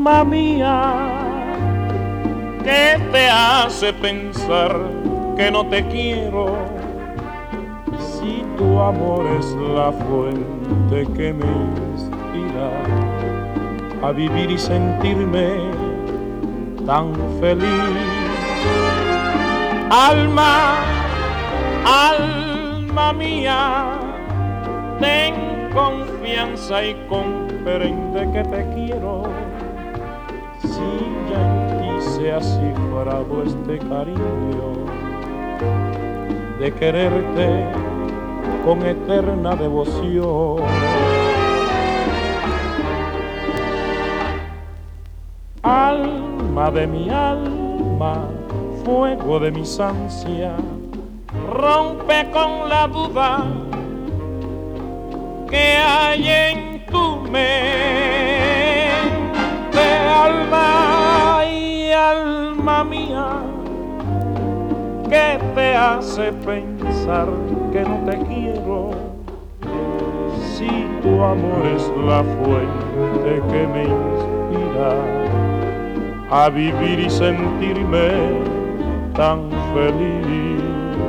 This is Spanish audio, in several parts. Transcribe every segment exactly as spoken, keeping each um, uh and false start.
alma mía, ¿qué te hace pensar que no te quiero? Si tu amor es la fuente que me inspira a vivir y sentirme tan feliz. Alma, alma mía, ten confianza y comprende que te quiero. Si ya en ti se ha cifrado este cariño de quererte con eterna devoción. Alma de mi alma, fuego de mis ansias, rompe con la duda que hay en tu mente. Alma y alma mía, ¿qué te hace pensar que no te quiero? Si tu amor es la fuente que me inspira a vivir y sentirme tan feliz.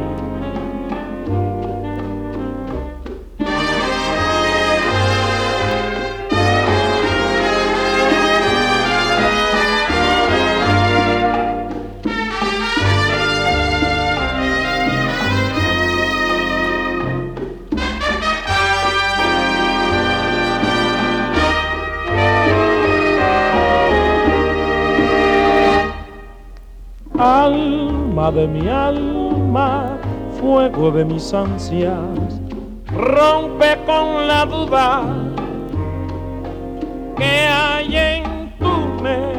Alma de mi alma, fuego de mis ansias, rompe con la duda que hay en tu mente.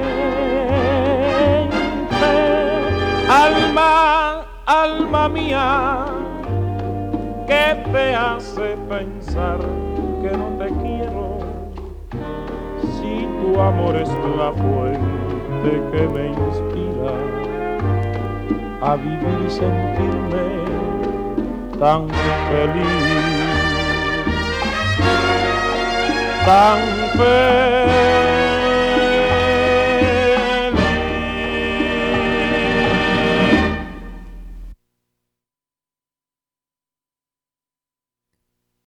Alma, alma mía, ¿qué te hace pensar que no te quiero? Si tu amor es la fuente que me inspira a vivir y sentirme tan feliz, tan feliz.